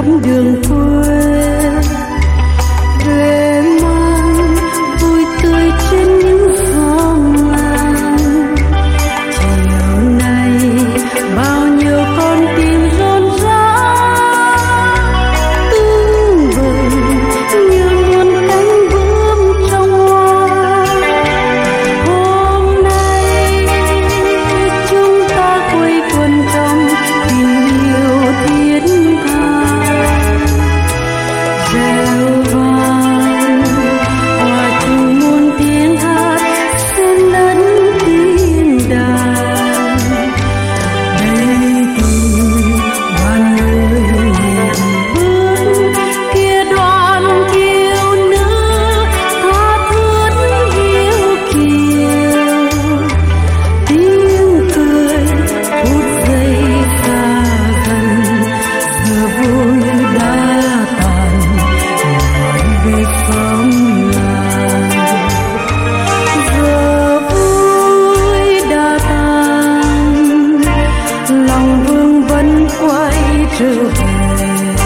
khắp đường quê, về mang vui tươi trên những phong lan. Chiều nay bao nhiêu con tim rộn rã tưng bừng như muôn cánh bướm trong hoa. Hôm nay chúng ta quây quần trong tình yêu thiết tha, reo vang hòa chung muôn tiếng hát xen lẫn tiếng đàn. Đây tình đoàn người hẹn bước kia đoàn kiều nữ tha thướt hiếu kiều. Tiếng cười phút giây xa gần, giờ vui đã tàn nói về xóm làng. Giờ vui đã tàn, lòng vương vẫn quay trở về.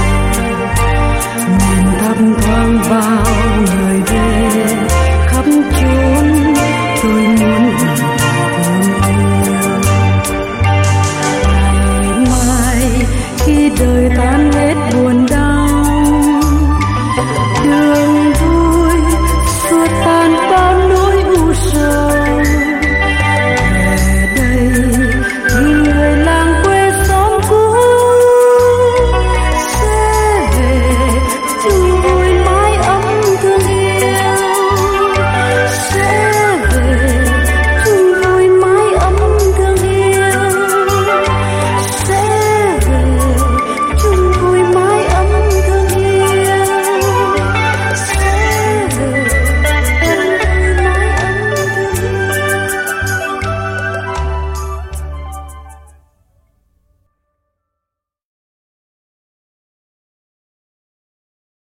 Nhìn thấp thoáng bao người về khắp chốn, tôi muốn gửi thương yêu. Ngày mai khi đời ta